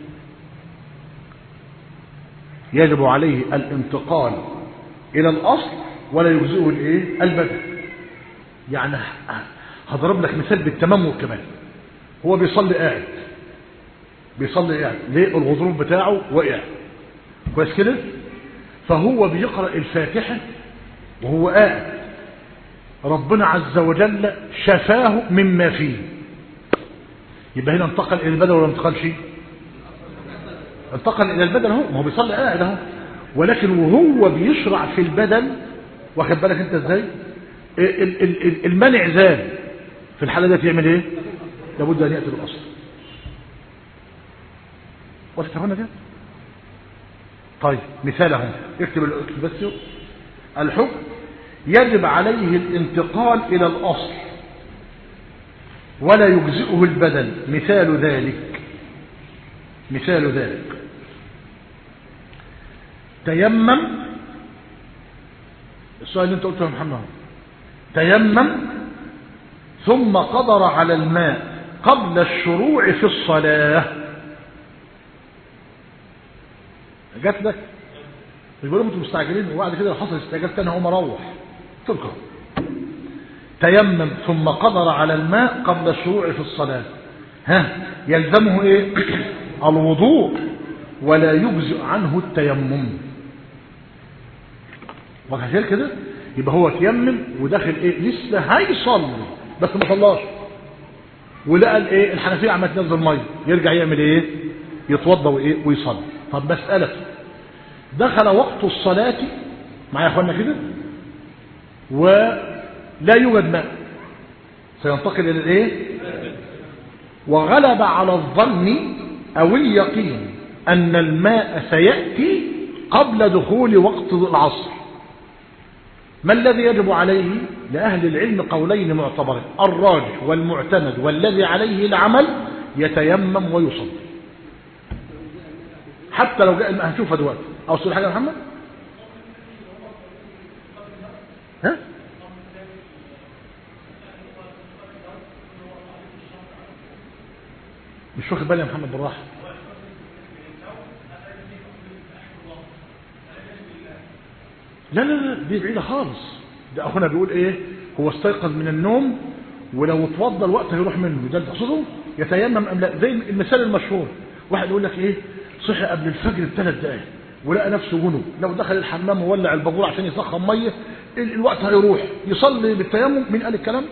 Speaker 1: يجب عليه الانتقال إلى الأصل ولا يجزئه الايه؟ البدل. يعني هضرب لك مثال بالتمام والكمال. هو بيصلي قاعد، بيصلي قاعد، ليه؟ الغضروف بتاعه وقع، كويس كده، فهو بيقرأ الفاتحة وهو قاعد، ربنا عز وجل شفاه مما فيه. يبقى هنا انتقل إلى البدل ولا انتقل شيء؟ انتقل إلى البدل اهو، ما هو بيصلي قاعد اهو، ولكن وهو بيشرع في البدل، واخد بالك انت ازاي؟ المنع زال، في الحالة دي يعمل ايه؟ لابد ان يأتي بالأصل. وتفهمنا كده؟ طيب مثال اهو، اكتب بس. الحكم يجب عليه الانتقال إلى الأصل ولا يجزئه البدل. مثال ذلك مثال ذلك تيمم، السؤال اللي انت قلته يا محمد، تيمم ثم قدر على الماء قبل الشروع في الصلاة. جات لك مش بقول انتوا مستعجلين وبعد كده لو حصل استعجال تاني هقوم اروح تلقى. تيمم ثم قدر على الماء قبل الشروع في الصلاة، ها يلزمه ايه؟ الوضوء ولا يجزئ عنه التيمم. وكذلك كده يبقى هو تيمم وداخل ايه لسه هيصلي بس ما صلاش، ولقى الايه الحنفيه عماله تنزل ميه، يرجع يعمل ايه؟ يتوضا وايه ويصلي. طب مساله دخل وقت الصلاه معايا يا اخوانا كده ولا يوجد ماء، سينتقل الى الايه؟ وغلب على الظن او اليقين ان الماء سياتي قبل دخول وقت العصر. ما الذي يجب عليه؟ لأهل العلم قولين معتبرين، الراجح والمعتمد والذي عليه العمل يتيمم ويصلي حتى لو جاء. هنشوفها دلوقتي. أوصل حاجة يا محمد؟ ها؟ مش واخد بالي يا محمد بالراحة. لا لا لا دي بعيدة خالص. ده أخونا بيقول إيه؟ هو استيقظ من النوم ولو اتوضى الوقت هيروح منه، ده تقصده يتيمم أم لا؟ زي المثال المشهور، واحد يقول لك إيه؟ صحي قبل الفجر بثلاث دقائق ولقى نفسه جنوب، لو دخل الحمام وولع البابور عشان يسخن ميه الوقت هيروح، يصلي بالتيمم. مين قال الكلام؟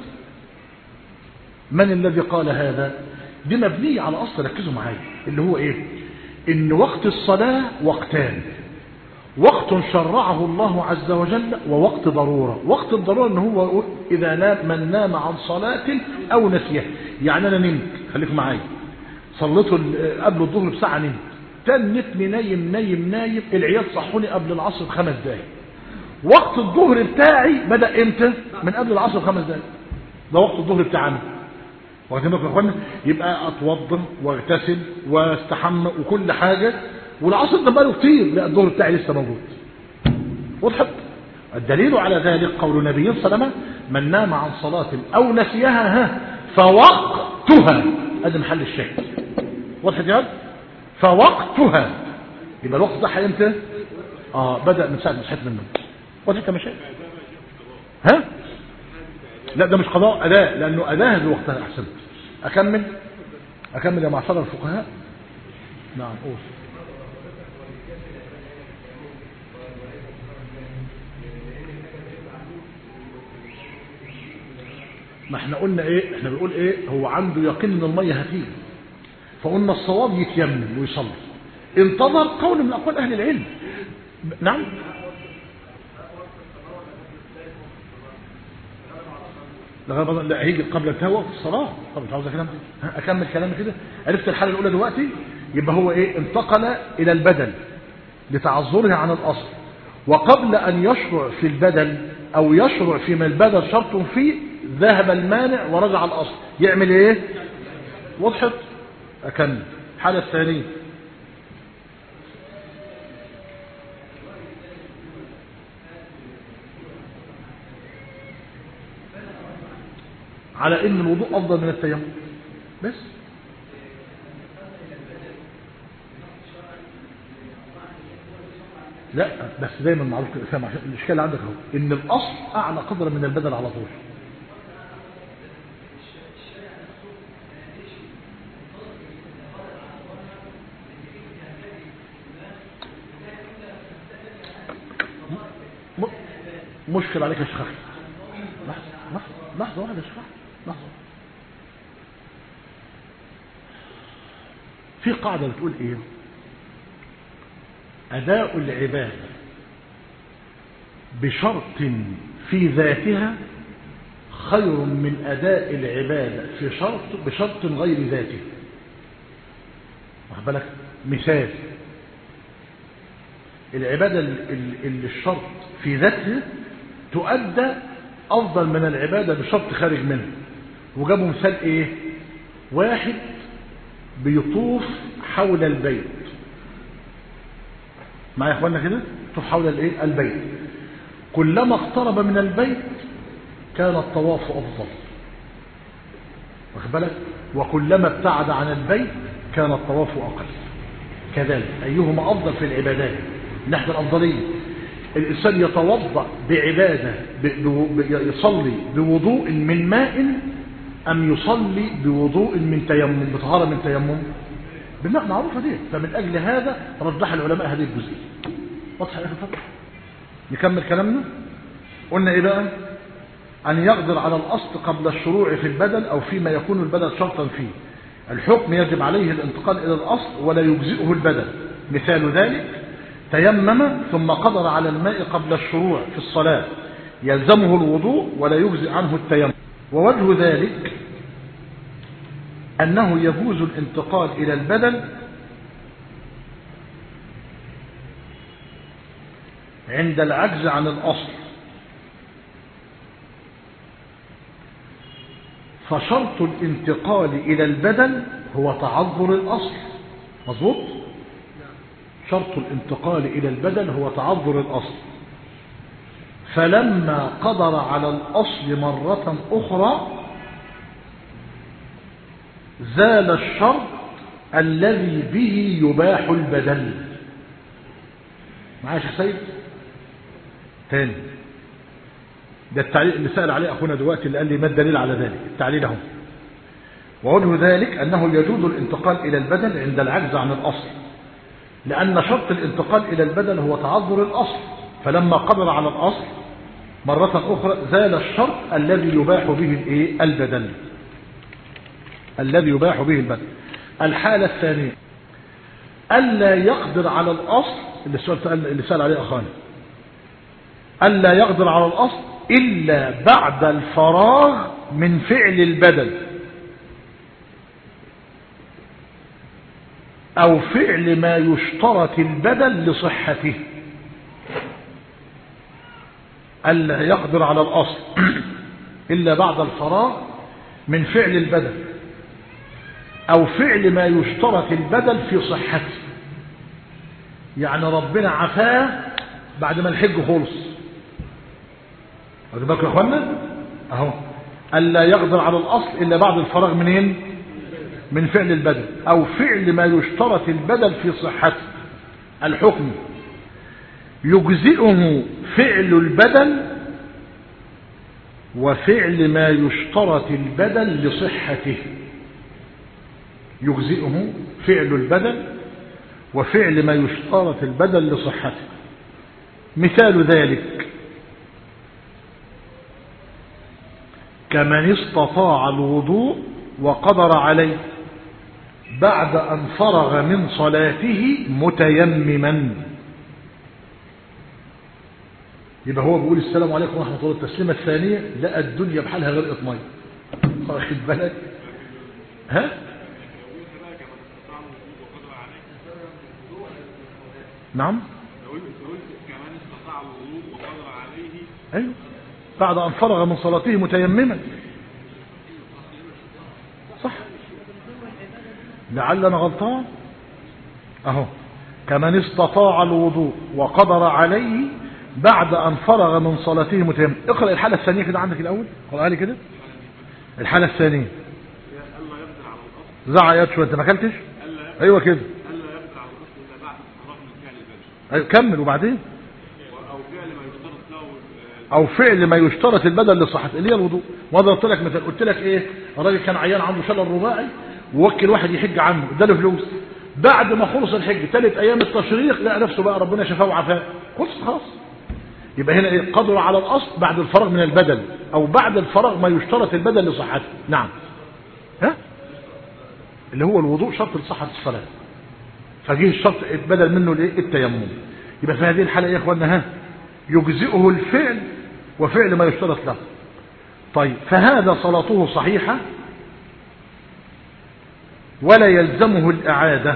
Speaker 1: من الذي قال هذا؟ دي مبنية على أصل، ركزوا معايا، اللي هو إيه؟ إن وقت الصلاة وقتان، وقت شرعه الله عز وجل ووقت ضرورة. وقت الضرورة ان هو اذا نام من نام عن صلاة او نسيها. يعني انا نمت، خليكم معايا، صليته قبل الظهر بساعة، نمت تنتني نايم نايم نايم، العيال صحوني قبل العصر بخمس دقايق. وقت الظهر بتاعي بدأ امتى؟ من قبل العصر بخمس دقايق، ده وقت الظهر بتاعنا. واخدين بالكم يا اخوانا؟ يبقى اتوضى واغتسل واستحمى وكل حاجة، والعصر ده بقاله كتير، لا الظهر بتاعي لسه موجود. وضحت؟ الدليل على ذلك قول النبي صلى الله عليه وسلم: من نام عن صلاة او نسيها ها فوقتها، ادي محل الشاهد. وضحت يا ولد؟ فوقتها، يبقى الوقت ده امتى؟ اه بدأ من ساعة ما صحيت من النوم. وضحت يا مشايخ؟ ها؟ لا ده مش قضاء، اداء، لانه اداها بوقتها. احسنت. اكمل اكمل يا معشر الفقهاء. نعم قول. ما احنا قلنا ايه؟ احنا بنقول ايه؟ هو عنده يقين ان الميه هتيجي، فقلنا الصواب يتيمم ويصلي. انتظر قول من اقوال اهل العلم. نعم. لا لا هيجي قبل انتهاء وقت الصلاه. طب انت عاوز كلام؟ اكمل كلامي كده. عرفت الحاله الاولى دلوقتي؟ يبقى هو ايه؟ انتقل الى البدل لتعذره عن الاصل، وقبل ان يشرع في البدل او يشرع فيما البدل شرط فيه ذهب المانع ورجع الاصل. يعمل ايه؟ وضحت؟ اكمل. الحاله الثانيه، على ان الوضوء افضل من التيمم بس. لا بس دايما معروف كده، فاهم؟ عشان الاشكال اللي عندك اهو ان الاصل اعلى قدر من البدل على طول. مشكل عليك يا شيخ. لحظه لحظه لحظه واحده يا شيخ، لحظه. في قاعده بتقول ايه؟ أداء العبادة بشرط في ذاتها خير من أداء العبادة في شرط بشرط غير ذاته. واخد بالك؟ مثال، العبادة اللي الشرط في ذاتها تؤدى أفضل من العبادة بشرط خارج منه. وجابوا مثال ايه؟ واحد بيطوف حول البيت، معايا يا اخوانا كده؟ يطوف حول الايه؟ البيت. كلما اقترب من البيت كان الطواف افضل، واخد بالك؟ وكلما ابتعد عن البيت كان الطواف اقل. كذلك ايهما افضل في العبادات؟ نحن الافضليه الانسان يتوضا بعباده يصلي بوضوء من ماء ام يصلي بوضوء من تيمم، بطهاره من تيمم، بالماء، معروفه دي. فمن اجل هذا رجح العلماء هذه الجزئيه. واضح يا اخي الفضل؟ نكمل كلامنا. قلنا ايه بقى؟ ان يقدر على الاصل قبل الشروع في البدل او فيما يكون البدل شرطا فيه. الحكم يجب عليه الانتقال الى الاصل ولا يجزئه البدل. مثال ذلك تيمم ثم قدر على الماء قبل الشروع في الصلاة يلزمه الوضوء ولا يجزئ عنه التيمم. ووجه ذلك أنه يجوز الانتقال إلى البدل عند العجز عن الأصل، فشرط الانتقال إلى البدل هو تعذر الأصل. مظبوط؟ شرط الانتقال إلى البدل هو تعذر الأصل، فلما قدر على الأصل مرة أخرى زال الشرط الذي به يباح البدل. معايا يا سيد؟ تاني، ده التعليل اللي سأل عليه أخونا دلوقتي اللي قال لي ما الدليل على ذلك. التعليل اهو. ووجه ذلك أنه يجوز الانتقال إلى البدل عند العجز عن الأصل، لأن شرط الانتقال إلى البدل هو تعذر الأصل، فلما قدر على الأصل مرة أخرى زال الشرط الذي يباح به الايه؟ البدل، الذي يباح به البدل. الحالة الثانية ألا يقدر على الأصل، اللي السؤال اللي سأل عليه أخانا، ألا يقدر على الأصل إلا بعد الفراغ من فعل البدل أو فعل ما يشترط البدل لصحته. ألا يقدر على الأصل إلا بعد الفراغ من فعل البدل أو فعل ما يشترط البدل في صحته. يعني ربنا عفاه بعد ما الحج خلص، واخد بالكم يا اخوانا؟ اهو ألا يقدر على الأصل إلا بعد الفراغ منين؟ من فعل البدل أو فعل ما يشترط البدل في صحته. الحكم يجزئه فعل البدل وفعل ما يشترط البدل لصحته. يجزئه فعل البدل وفعل ما يشترط البدل لصحته. مثال ذلك كمن استطاع الوضوء وقدر عليه بعد أن فرغ من صلاته متيمما. يبقى هو بيقول السلام عليكم ورحمة الله، التسليمة الثانية لقى الدنيا بحالها غرقت مية، واخد بالك؟ ها؟ نعم؟ أيوه بعد أن فرغ من صلاته متيمما. صح؟ لعل أنا غلطان. أهو كمن استطاع الوضوء وقدر عليه بعد أن فرغ من صلاته متيمما. اقرأ الحالة الثانية كده عندك الأول، اقرأها لي كده. الحالة الثانية زعيت شوية، أنت ما أكلتش؟ أيوه كده. أيوه كمل وبعدين. أو فعل ما يشترط البدل لصحته اللي هي الوضوء. وهذا قلت لك مثلا، قلت لك إيه؟ الراجل كان عيان عنده شلل رباعي ووكل واحد يحج عنه اداله فلوس، بعد ما خلص الحج ثالث أيام التشريق لقى نفسه بقى ربنا شفاه وعافاه، خلص خلاص. يبقى هنا إيه؟ قدر على الأصل بعد الفراغ من البدل أو بعد الفراغ ما يشترط البدل لصحته. نعم. ها؟ اللي هو الوضوء شرط لصحة الصلاة، فجيه الشرط بدل منه الايه؟ التيمم. يبقى في هذه الحالة يا اخوانا ها يجزئه الفعل وفعل ما يشترط له. طيب فهذا صلاته صحيحة ولا يلزمه الإعادة،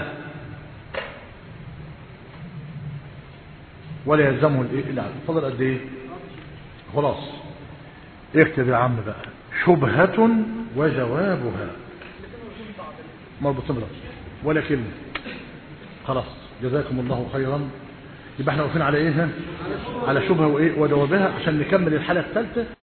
Speaker 1: ولا يلزمه الايه؟ الإعادة. فضل قد ايه؟ خلاص اكتب يا عم بقى. شبهة وجوابها مربوطين بلفظ ولا كلمة. خلاص جزاكم الله خيرا. يبقى احنا واقفين على ايه؟ على شبهة وايه وجوابها عشان نكمل الحالة الثالثة.